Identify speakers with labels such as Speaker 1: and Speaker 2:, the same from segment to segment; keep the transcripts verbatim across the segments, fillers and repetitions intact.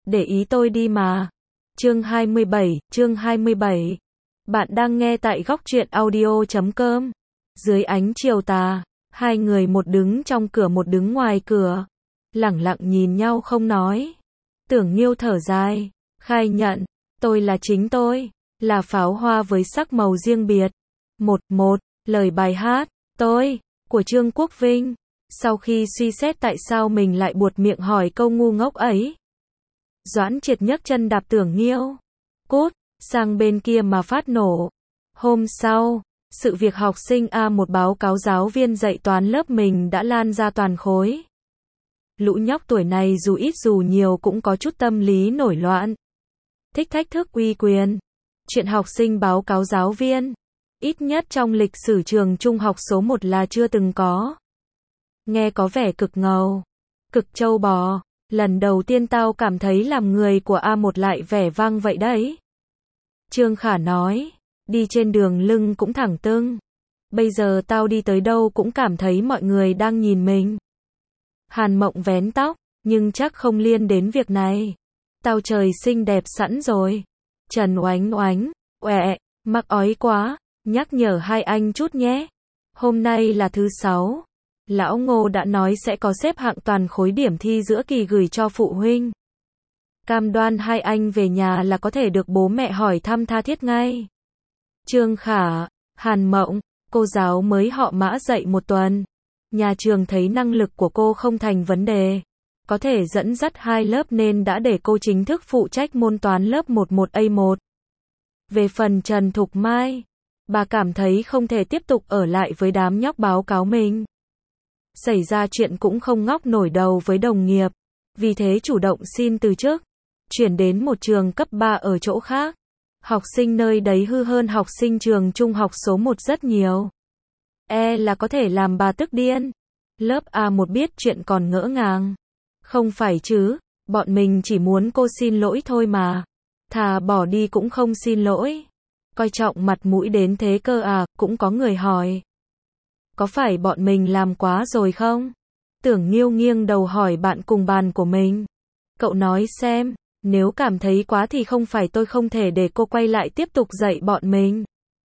Speaker 1: để ý tôi đi mà. Chương hai mươi bảy, chương hai mươi bảy. Bạn đang nghe tại góc truyện audio chấm com. Dưới ánh chiều tà, hai người một đứng trong cửa một đứng ngoài cửa, lẳng lặng nhìn nhau không nói. Tưởng Nghiêu thở dài, khai nhận, tôi là chính tôi, là pháo hoa với sắc màu riêng biệt. Một, một, lời bài hát, tôi, của Trương Quốc Vinh. Sau khi suy xét tại sao mình lại buột miệng hỏi câu ngu ngốc ấy, Doãn Triệt nhấc chân đạp Tưởng Nghiêu, cút, sang bên kia mà phát nổ. Hôm sau, sự việc học sinh A một báo cáo giáo viên dạy toán lớp mình đã lan ra toàn khối. Lũ nhóc tuổi này dù ít dù nhiều cũng có chút tâm lý nổi loạn, thích thách thức uy quyền. Chuyện học sinh báo cáo giáo viên, ít nhất trong lịch sử trường trung học số một là chưa từng có. Nghe có vẻ cực ngầu, cực trâu bò. Lần đầu tiên tao cảm thấy làm người của A một lại vẻ vang vậy đấy. Trương Khả nói, đi trên đường lưng cũng thẳng tưng. Bây giờ tao đi tới đâu cũng cảm thấy mọi người đang nhìn mình. Hàn Mộng vén tóc, nhưng chắc không liên đến việc này. Tao trời xinh đẹp sẵn rồi. Trần Oánh Oánh, ọe, mắc ói quá, nhắc nhở hai anh chút nhé. Hôm nay là thứ sáu. Lão Ngô đã nói sẽ có xếp hạng toàn khối điểm thi giữa kỳ gửi cho phụ huynh. Cam đoan hai anh về nhà là có thể được bố mẹ hỏi thăm tha thiết ngay. Trương Khả, Hàn Mộng, cô giáo mới họ Mã dạy một tuần. Nhà trường thấy năng lực của cô không thành vấn đề, có thể dẫn dắt hai lớp nên đã để cô chính thức phụ trách môn toán lớp một một A một. Về phần Trần Thục Mai, bà cảm thấy không thể tiếp tục ở lại với đám nhóc báo cáo mình. Xảy ra chuyện cũng không ngóc nổi đầu với đồng nghiệp, vì thế chủ động xin từ chức, chuyển đến một trường cấp ba ở chỗ khác. Học sinh nơi đấy hư hơn học sinh trường trung học số một rất nhiều. E là có thể làm bà tức điên. Lớp A một biết chuyện còn ngỡ ngàng. Không phải chứ, bọn mình chỉ muốn cô xin lỗi thôi mà. Thà bỏ đi cũng không xin lỗi. Coi trọng mặt mũi đến thế cơ à, cũng có người hỏi. Có phải bọn mình làm quá rồi không? Tưởng Nghiêu nghiêng đầu hỏi bạn cùng bàn của mình. Cậu nói xem, nếu cảm thấy quá thì không phải tôi không thể để cô quay lại tiếp tục dạy bọn mình.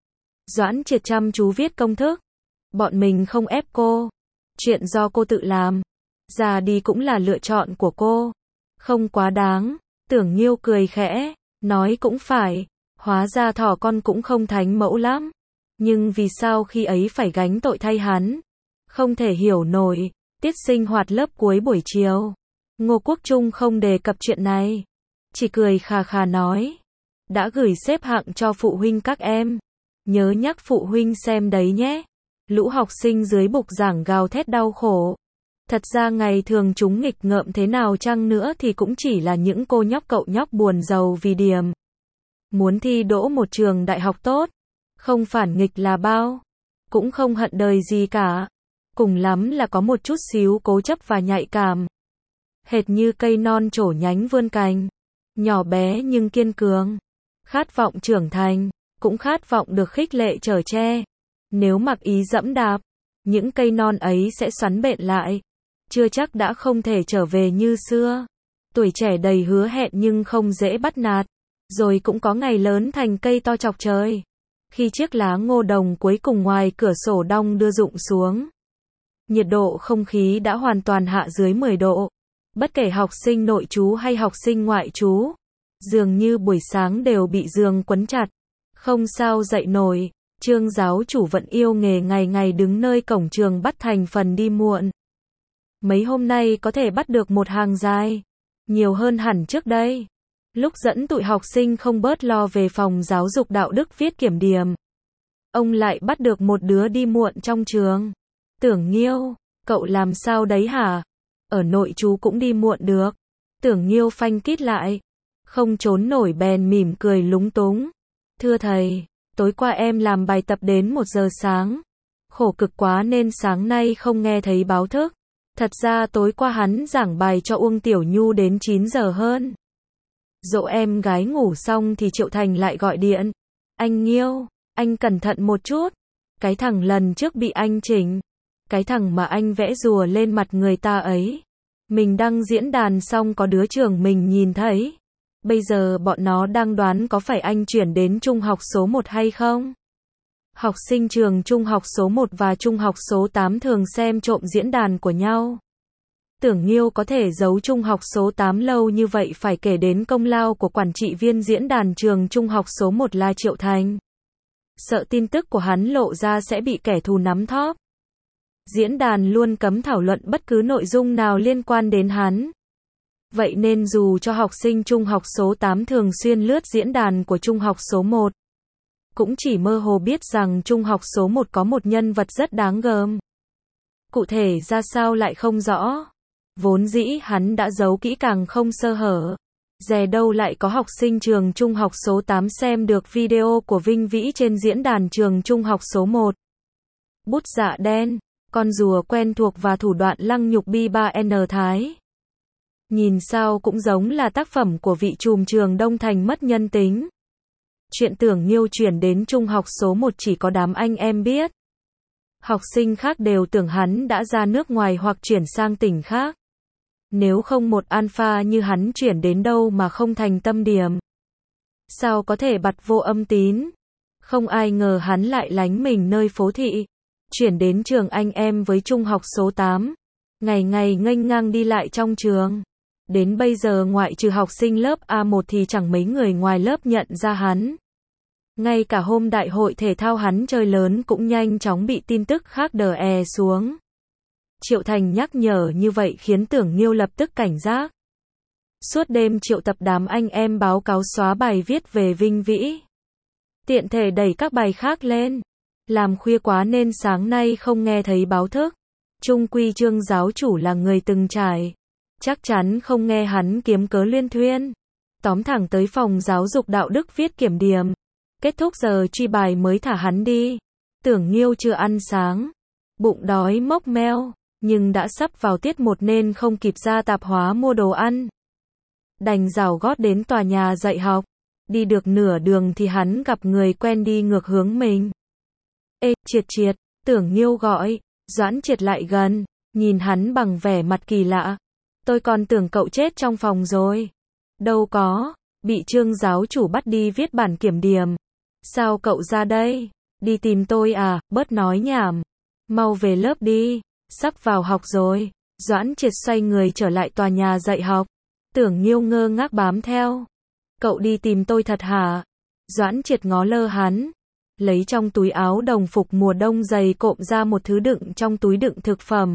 Speaker 1: Doãn Triệt chăm chú viết công thức. Bọn mình không ép cô. Chuyện do cô tự làm. Già đi cũng là lựa chọn của cô. Không quá đáng. Tưởng Nghiêu cười khẽ, nói cũng phải. Hóa ra thỏ con cũng không thánh mẫu lắm. Nhưng vì sao khi ấy phải gánh tội thay hắn? Không thể hiểu nổi. Tiết sinh hoạt lớp cuối buổi chiều, Ngô Quốc Trung không đề cập chuyện này, chỉ cười khà khà nói, đã gửi xếp hạng cho phụ huynh các em, nhớ nhắc phụ huynh xem đấy nhé. Lũ học sinh dưới bục giảng gào thét đau khổ. Thật ra ngày thường chúng nghịch ngợm thế nào chăng nữa thì cũng chỉ là những cô nhóc cậu nhóc buồn giàu vì điểm. Muốn thi đỗ một trường đại học tốt, không phản nghịch là bao, cũng không hận đời gì cả. Cùng lắm là có một chút xíu cố chấp và nhạy cảm. Hệt như cây non trổ nhánh vươn cành, nhỏ bé nhưng kiên cường. Khát vọng trưởng thành, cũng khát vọng được khích lệ chở che. Nếu mặc ý dẫm đạp, những cây non ấy sẽ xoắn bện lại. Chưa chắc đã không thể trở về như xưa. Tuổi trẻ đầy hứa hẹn nhưng không dễ bắt nạt. Rồi cũng có ngày lớn thành cây to chọc trời. Khi chiếc lá ngô đồng cuối cùng ngoài cửa sổ đong đưa rụng xuống, nhiệt độ không khí đã hoàn toàn hạ dưới mười độ. Bất kể học sinh nội trú hay học sinh ngoại trú, dường như buổi sáng đều bị giường quấn chặt, không sao dậy nổi. Trương giáo chủ vẫn yêu nghề ngày ngày đứng nơi cổng trường bắt thành phần đi muộn. Mấy hôm nay có thể bắt được một hàng dài, nhiều hơn hẳn trước đây. Lúc dẫn tụi học sinh không bớt lo về phòng giáo dục đạo đức viết kiểm điểm, ông lại bắt được một đứa đi muộn trong trường. Tưởng Nghiêu, cậu làm sao đấy hả? Ở nội trú cũng đi muộn được. Tưởng Nghiêu phanh kít lại, không trốn nổi bèn mỉm cười lúng túng. Thưa thầy, tối qua em làm bài tập đến một giờ sáng. Khổ cực quá nên sáng nay không nghe thấy báo thức. Thật ra tối qua hắn giảng bài cho Uông Tiểu Nhu đến chín giờ hơn. Dỗ em gái ngủ xong thì Triệu Thành lại gọi điện. Anh Nghiêu, anh cẩn thận một chút. Cái thằng lần trước bị anh chỉnh, cái thằng mà anh vẽ rùa lên mặt người ta ấy, Mình đăng diễn đàn xong có đứa trường mình nhìn thấy. Bây giờ bọn nó đang đoán có phải anh chuyển đến trung học số một hay không? Học sinh trường trung học số một và trung học số tám thường xem trộm diễn đàn của nhau. Tưởng Nghiêu có thể giấu trung học số tám lâu như vậy phải kể đến công lao của quản trị viên diễn đàn trường trung học số một là Triệu Thành. Sợ tin tức của hắn lộ ra sẽ bị kẻ thù nắm thóp. Diễn đàn luôn cấm thảo luận bất cứ nội dung nào liên quan đến hắn. Vậy nên dù cho học sinh trung học số tám thường xuyên lướt diễn đàn của trung học số một, cũng chỉ mơ hồ biết rằng trung học số một có một nhân vật rất đáng gờm. Cụ thể ra sao lại không rõ. Vốn dĩ hắn đã giấu kỹ càng không sơ hở. Dè đâu lại có học sinh trường trung học số tám xem được video của Vinh Vĩ trên diễn đàn trường trung học số một. Bút dạ đen, con rùa quen thuộc và thủ đoạn lăng nhục Bi ba N Thái. Nhìn sao cũng giống là tác phẩm của vị trùm trường Đông Thành mất nhân tính. Chuyện Tưởng Nghiêu chuyển đến trung học số một chỉ có đám anh em biết. Học sinh khác đều tưởng hắn đã ra nước ngoài hoặc chuyển sang tỉnh khác. Nếu không một alpha như hắn chuyển đến đâu mà không thành tâm điểm. Sao có thể bặt vô âm tín? Không ai ngờ hắn lại lánh mình nơi phố thị. Chuyển đến trường anh em với trung học số tám. Ngày ngày nghênh ngang đi lại trong trường. Đến bây giờ ngoại trừ học sinh lớp A một thì chẳng mấy người ngoài lớp nhận ra hắn. Ngay cả hôm đại hội thể thao hắn chơi lớn cũng nhanh chóng bị tin tức khác đè e xuống. Triệu Thành nhắc nhở như vậy khiến Tưởng Nghiêu lập tức cảnh giác. Suốt đêm triệu tập đám anh em báo cáo xóa bài viết về Vinh Vĩ. Tiện thể đẩy các bài khác lên. Làm khuya quá nên sáng nay không nghe thấy báo thức. Chung quy Trương giáo chủ là người từng trải. Chắc chắn không nghe hắn kiếm cớ luyên thuyên. Tóm thẳng tới phòng giáo dục đạo đức viết kiểm điểm. Kết thúc giờ truy bài mới thả hắn đi. Tưởng Nghiêu chưa ăn sáng. Bụng đói mốc meo. Nhưng đã sắp vào tiết một nên không kịp ra tạp hóa mua đồ ăn. Đành rảo gót đến tòa nhà dạy học. Đi được nửa đường thì hắn gặp người quen đi ngược hướng mình. Ê, Triệt Triệt, Tưởng Nghiêu gọi. Doãn Triệt lại gần, nhìn hắn bằng vẻ mặt kỳ lạ. Tôi còn tưởng cậu chết trong phòng rồi. Đâu có, bị Trương giáo chủ bắt đi viết bản kiểm điểm. Sao cậu ra đây? Đi tìm tôi à? Bớt nói nhảm. Mau về lớp đi. Sắp vào học rồi. Doãn Triệt xoay người trở lại tòa nhà dạy học. Tưởng Nghiêu ngơ ngác bám theo. Cậu đi tìm tôi thật hả? Doãn Triệt ngó lơ hắn. Lấy trong túi áo đồng phục mùa đông dày cộm ra một thứ đựng trong túi đựng thực phẩm.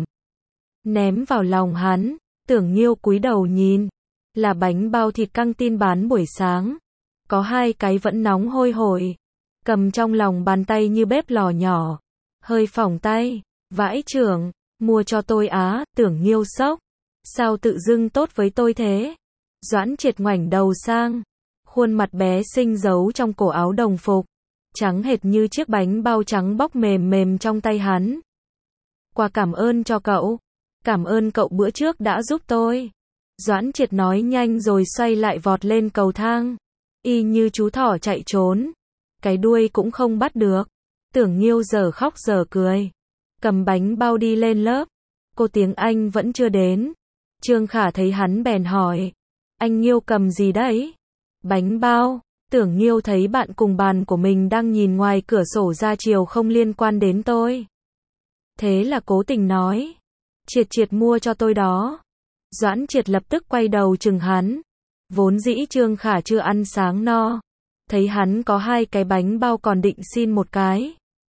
Speaker 1: Ném vào lòng hắn. Tưởng Nghiêu cúi đầu nhìn. Là bánh bao thịt căng tin bán buổi sáng. Có hai cái vẫn nóng hôi hổi. Cầm trong lòng bàn tay như bếp lò nhỏ. Hơi phỏng tay. Vãi chưởng. Mua cho tôi á. Tưởng Nghiêu sốc. Sao tự dưng tốt với tôi thế? Doãn Triệt ngoảnh đầu sang. Khuôn mặt bé xinh giấu trong cổ áo đồng phục. Trắng hệt như chiếc bánh bao trắng bóc mềm mềm trong tay hắn. Quà cảm ơn cho cậu. Cảm ơn cậu bữa trước đã giúp tôi. Doãn Triệt nói nhanh rồi xoay lại vọt lên cầu thang. Y như chú thỏ chạy trốn. Cái đuôi cũng không bắt được. Tưởng Nghiêu giờ khóc giờ cười. Cầm bánh bao đi lên lớp. Cô tiếng Anh vẫn chưa đến. Trương Khả thấy hắn bèn hỏi. Anh Nghiêu cầm gì đấy? Bánh bao. Tưởng Nghiêu thấy bạn cùng bàn của mình đang nhìn ngoài cửa sổ ra chiều không liên quan đến tôi. Thế là cố tình nói. Triệt Triệt mua cho tôi đó. Doãn Triệt lập tức quay đầu chừng hắn. Vốn dĩ Trương Khả chưa ăn sáng no. Thấy hắn có hai cái bánh bao còn định xin một cái.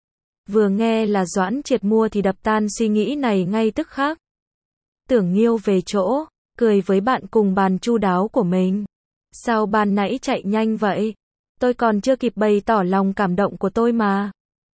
Speaker 1: Vừa nghe là Doãn Triệt mua thì đập tan suy nghĩ này ngay tức khắc. Tưởng Nghiêu về chỗ, cười với bạn cùng bàn chu đáo của mình. Sao ban nãy chạy nhanh vậy? Tôi còn chưa kịp bày tỏ lòng cảm động của tôi mà.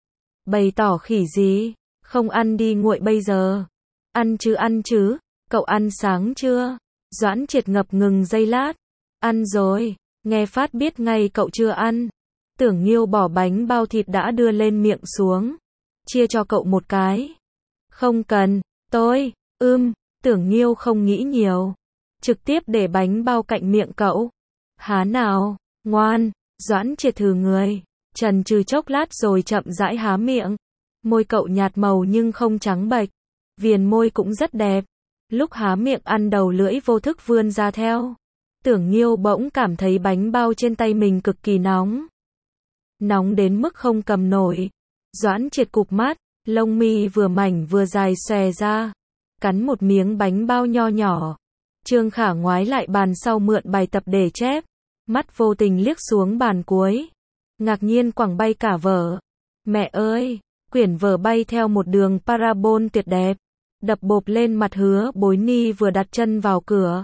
Speaker 1: Bày tỏ khỉ gì? Không ăn đi nguội bây giờ. Ăn chứ ăn chứ, cậu ăn sáng chưa? Doãn Triệt ngập ngừng giây lát. Ăn rồi, nghe phát biết ngay cậu chưa ăn. Tưởng Nghiêu bỏ bánh bao thịt đã đưa lên miệng xuống. Chia cho cậu một cái. Không cần, tôi, ưm, Tưởng Nghiêu không nghĩ nhiều. Trực tiếp để bánh bao cạnh miệng cậu. Há nào, ngoan, Doãn Triệt thừ người. Chần chừ chốc lát rồi chậm rãi há miệng. Môi cậu nhạt màu nhưng không trắng bệch. Viền môi cũng rất đẹp. Lúc há miệng ăn đầu lưỡi vô thức vươn ra theo. Tưởng Nghiêu bỗng cảm thấy bánh bao trên tay mình cực kỳ nóng. Nóng đến mức không cầm nổi. Doãn Triệt cụp mắt, lông mi vừa mảnh vừa dài xòe ra. Cắn một miếng bánh bao nho nhỏ. Trương Khả ngoái lại bàn sau mượn bài tập để chép. Mắt vô tình liếc xuống bàn cuối. Ngạc nhiên quẳng bay cả vở. Mẹ ơi! Quyển vở bay theo một đường parabol tuyệt đẹp. Đập bộp lên mặt Hứa Bối Ni vừa đặt chân vào cửa.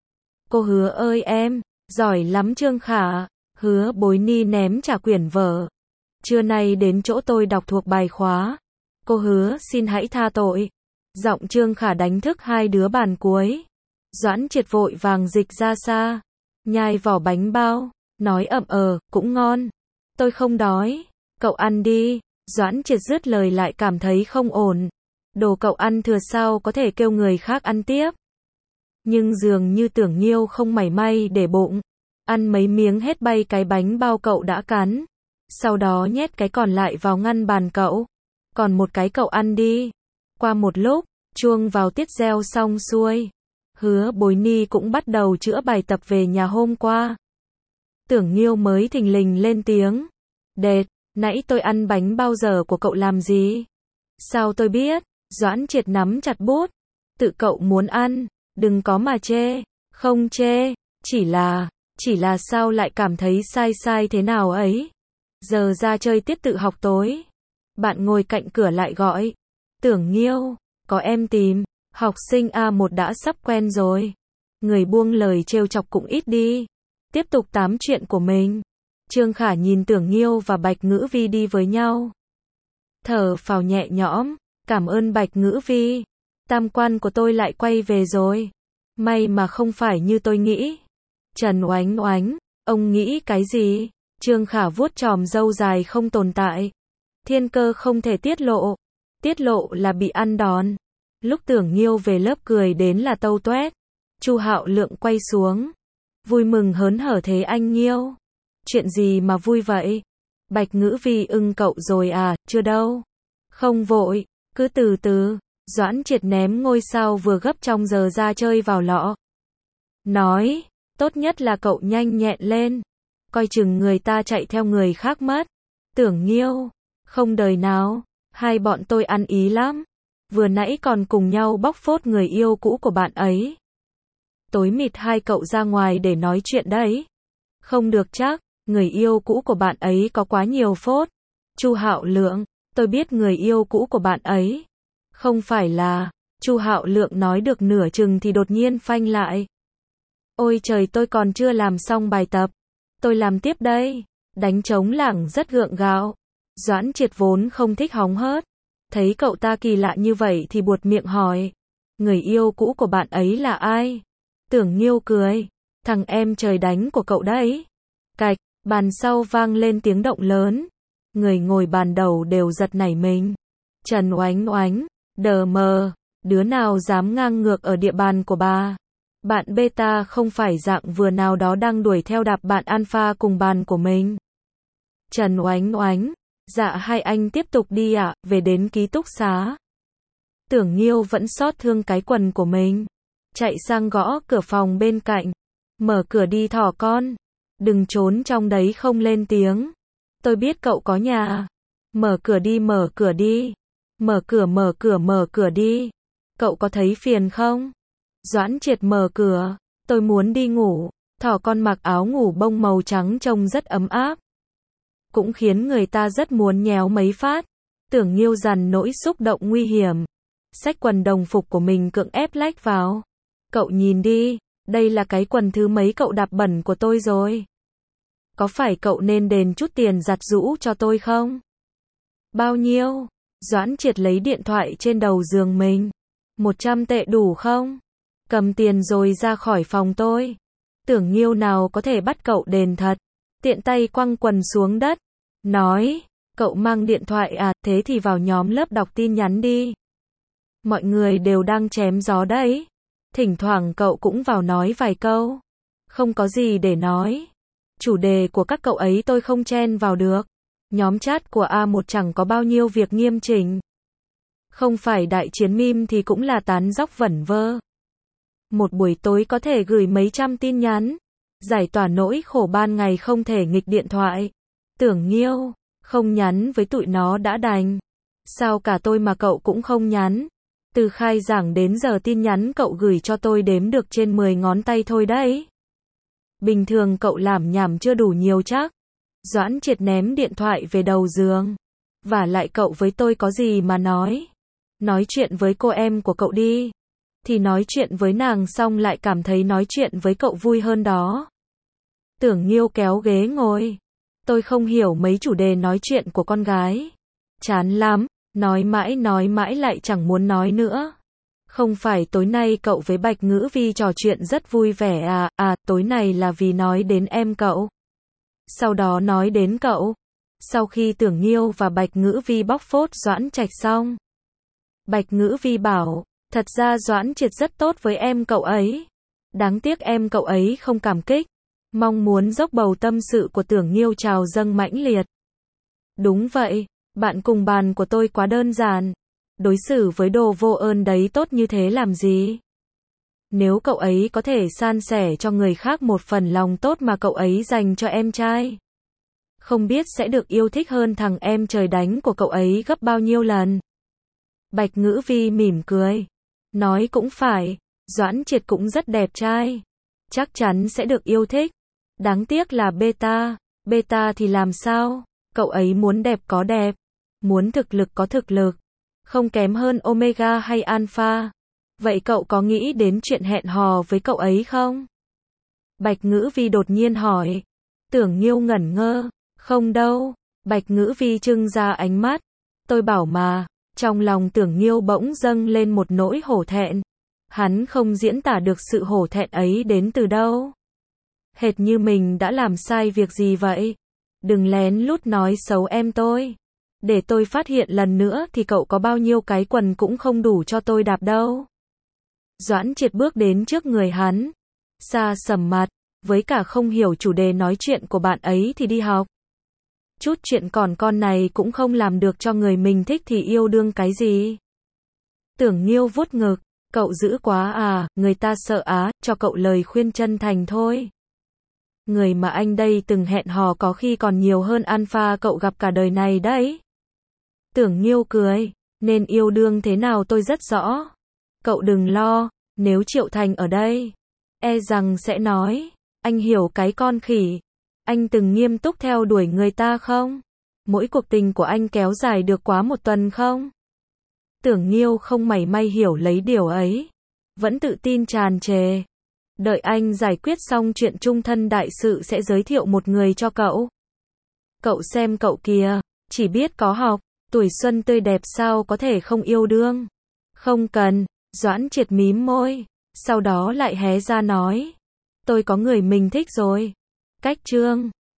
Speaker 1: Cô Hứa ơi em! Giỏi lắm Trương Khả! Hứa Bối Ni ném trả quyển vở. Trưa nay đến chỗ tôi đọc thuộc bài khóa. Cô Hứa xin hãy tha tội. Giọng Trương Khả đánh thức hai đứa bàn cuối. Doãn Triệt vội vàng dịch ra xa. Nhai vỏ bánh bao. Nói ậm ờ, cũng ngon. Tôi không đói. Cậu ăn đi. Doãn Triệt dứt lời lại cảm thấy không ổn. Đồ cậu ăn thừa sao có thể kêu người khác ăn tiếp. Nhưng dường như Tưởng Nghiêu không mảy may để bụng. Ăn mấy miếng hết bay cái bánh bao cậu đã cắn. Sau đó nhét cái còn lại vào ngăn bàn cậu. Còn một cái cậu ăn đi. Qua một lúc, chuông vào tiết reo xong xuôi. Hứa Bối Ni cũng bắt đầu chữa bài tập về nhà hôm qua. Tưởng Nghiêu mới thình lình lên tiếng. Đệt, nãy tôi ăn bánh bao giờ của cậu làm gì? Sao tôi biết? Doãn Triệt nắm chặt bút. Tự cậu muốn ăn, đừng có mà chê. Không chê, chỉ là, chỉ là sao lại cảm thấy sai sai thế nào ấy. Giờ ra chơi tiết tự học tối. Bạn ngồi cạnh cửa lại gọi. Tưởng Nghiêu, có em tìm. Học sinh A một đã sắp quen rồi. Người buông lời trêu chọc cũng ít đi. Tiếp tục tám chuyện của mình. Trương Khả nhìn Tưởng Nghiêu và Bạch Ngữ Vi đi với nhau. Thở phào nhẹ nhõm. Cảm ơn Bạch Ngữ Vi. Tam quan của tôi lại quay về rồi. May mà không phải như tôi nghĩ. Trần Oánh Oánh, ông nghĩ cái gì? Trương Khả vuốt chòm râu dài không tồn tại. Thiên cơ không thể tiết lộ. Tiết lộ là bị ăn đòn. Lúc Tưởng Nghiêu về lớp cười đến là tâu toét. Chu Hạo Lượng quay xuống. Vui mừng hớn hở thế anh Nghiêu. Chuyện gì mà vui vậy? Bạch Ngữ Vi ưng cậu rồi à, chưa đâu. Không vội, cứ từ từ. Doãn Triệt ném ngôi sao vừa gấp trong giờ ra chơi vào lọ. Nói, tốt nhất là cậu nhanh nhẹn lên. Coi chừng người ta chạy theo người khác mất. Tưởng Nghiêu, không đời nào. Hai bọn tôi ăn ý lắm. Vừa nãy còn cùng nhau bóc phốt người yêu cũ của bạn ấy. Tối mịt hai cậu ra ngoài để nói chuyện đấy. Không được chắc, người yêu cũ của bạn ấy có quá nhiều phốt. Chu Hạo Lượng, tôi biết người yêu cũ của bạn ấy. Không phải là, Chu Hạo Lượng nói được nửa chừng thì đột nhiên phanh lại. Ôi trời, tôi còn chưa làm xong bài tập. Tôi làm tiếp đây. Đánh trống lảng rất gượng gạo. Doãn Triệt vốn không thích hóng hớt. Thấy cậu ta kỳ lạ như vậy thì buột miệng hỏi. Người yêu cũ của bạn ấy là ai? Tưởng Nghiêu cười. Thằng em trời đánh của cậu đấy. Cạch, bàn sau vang lên tiếng động lớn. Người ngồi bàn đầu đều giật nảy mình. Trần Oánh Oánh, đờ mờ, đứa nào dám ngang ngược ở địa bàn của bà? Bạn beta không phải dạng vừa nào đó đang đuổi theo đạp bạn alpha cùng bàn của mình. Trần Oánh Oánh, dạ hai anh tiếp tục đi ạ, à, về đến ký túc xá. Tưởng Nghiêu vẫn xót thương cái quần của mình. Chạy sang gõ cửa phòng bên cạnh. Mở cửa đi thỏ con. Đừng trốn trong đấy không lên tiếng. Tôi biết cậu có nhà. Mở cửa đi, mở cửa đi. Mở cửa, mở cửa, mở cửa đi. Cậu có thấy phiền không? Doãn Triệt mở cửa. Tôi muốn đi ngủ. Thỏ con mặc áo ngủ bông màu trắng trông rất ấm áp. Cũng khiến người ta rất muốn nhéo mấy phát. Tưởng Nghiêu dằn nỗi xúc động nguy hiểm. Xách quần đồng phục của mình cưỡng ép lách vào. Cậu nhìn đi, đây là cái quần thứ mấy cậu đạp bẩn của tôi rồi. Có phải cậu nên đền chút tiền giặt giũ cho tôi không? Bao nhiêu? Doãn Triệt lấy điện thoại trên đầu giường mình. Một trăm tệ đủ không? Cầm tiền rồi ra khỏi phòng tôi. Tưởng Nghiêu nào có thể bắt cậu đền thật. Tiện tay quăng quần xuống đất. Nói, cậu mang điện thoại à, thế thì vào nhóm lớp đọc tin nhắn đi. Mọi người đều đang chém gió đấy. Thỉnh thoảng cậu cũng vào nói vài câu. Không có gì để nói. Chủ đề của các cậu ấy tôi không chen vào được. Nhóm chat của A một chẳng có bao nhiêu việc nghiêm chỉnh. Không phải đại chiến meme thì cũng là tán dóc vẩn vơ. Một buổi tối có thể gửi mấy trăm tin nhắn, giải tỏa nỗi khổ ban ngày không thể nghịch điện thoại. Tưởng Nghiêu, không nhắn với tụi nó đã đành. Sao cả tôi mà cậu cũng không nhắn? Từ khai giảng đến giờ tin nhắn cậu gửi cho tôi đếm được trên mười ngón tay thôi đấy. Bình thường cậu làm nhảm chưa đủ nhiều chắc. Doãn Triệt ném điện thoại về đầu giường. Vả lại cậu với tôi có gì mà nói. Nói chuyện với cô em của cậu đi. Thì nói chuyện với nàng xong lại cảm thấy nói chuyện với cậu vui hơn đó. Tưởng Nghiêu kéo ghế ngồi. Tôi không hiểu mấy chủ đề nói chuyện của con gái. Chán lắm, nói mãi nói mãi lại chẳng muốn nói nữa. Không phải tối nay cậu với Bạch Ngữ Vi trò chuyện rất vui vẻ à, à, tối nay là vì nói đến em cậu. Sau đó nói đến cậu. Sau khi Tưởng Nghiêu và Bạch Ngữ Vi bóc phốt Doãn Trạch xong. Bạch Ngữ Vi bảo, thật ra Doãn Triệt rất tốt với em cậu ấy. Đáng tiếc em cậu ấy không cảm kích. Mong muốn dốc bầu tâm sự của Tưởng Nghiêu trào dâng mãnh liệt. Đúng vậy, bạn cùng bàn của tôi quá đơn giản. Đối xử với đồ vô ơn đấy tốt như thế làm gì? Nếu cậu ấy có thể san sẻ cho người khác một phần lòng tốt mà cậu ấy dành cho em trai, không biết sẽ được yêu thích hơn thằng em trời đánh của cậu ấy gấp bao nhiêu lần. Bạch Ngữ Vi mỉm cười. Nói cũng phải, Doãn Triệt cũng rất đẹp trai. Chắc chắn sẽ được yêu thích. Đáng tiếc là beta. Beta thì làm sao? Cậu ấy muốn đẹp có đẹp. Muốn thực lực có thực lực. Không kém hơn Omega hay Alpha. Vậy cậu có nghĩ đến chuyện hẹn hò với cậu ấy không? Bạch Ngữ Vi đột nhiên hỏi. Tưởng Nghiêu ngẩn ngơ. Không đâu. Bạch Ngữ Vi trưng ra ánh mắt. Tôi bảo mà. Trong lòng Tưởng Nghiêu bỗng dâng lên một nỗi hổ thẹn. Hắn không diễn tả được sự hổ thẹn ấy đến từ đâu. Hệt như mình đã làm sai việc gì vậy. Đừng lén lút nói xấu em tôi. Để tôi phát hiện lần nữa thì cậu có bao nhiêu cái quần cũng không đủ cho tôi đạp đâu. Doãn Triệt bước đến trước người hắn. Xa sầm mặt. Với cả không hiểu chủ đề nói chuyện của bạn ấy thì đi học. Chút chuyện còn con này cũng không làm được cho người mình thích thì yêu đương cái gì. Tưởng Nghiêu vuốt ngực. Cậu dữ quá à, người ta sợ á, cho cậu lời khuyên chân thành thôi. Người mà anh đây từng hẹn hò có khi còn nhiều hơn Alpha cậu gặp cả đời này đấy. Tưởng Nghiêu cười. Nên yêu đương thế nào tôi rất rõ. Cậu đừng lo, nếu Triệu Thành ở đây, e rằng sẽ nói, anh hiểu cái con khỉ. Anh từng nghiêm túc theo đuổi người ta không? Mỗi cuộc tình của anh kéo dài được quá một tuần không? Tưởng Nghiêu không mảy may hiểu lấy điều ấy. Vẫn tự tin tràn trề. Đợi anh giải quyết xong chuyện chung thân đại sự sẽ giới thiệu một người cho cậu. Cậu xem cậu kìa, chỉ biết có học, tuổi xuân tươi đẹp sao có thể không yêu đương. Không cần, Doãn Triệt mím môi, sau đó lại hé ra nói. Tôi có người mình thích rồi. Cách chương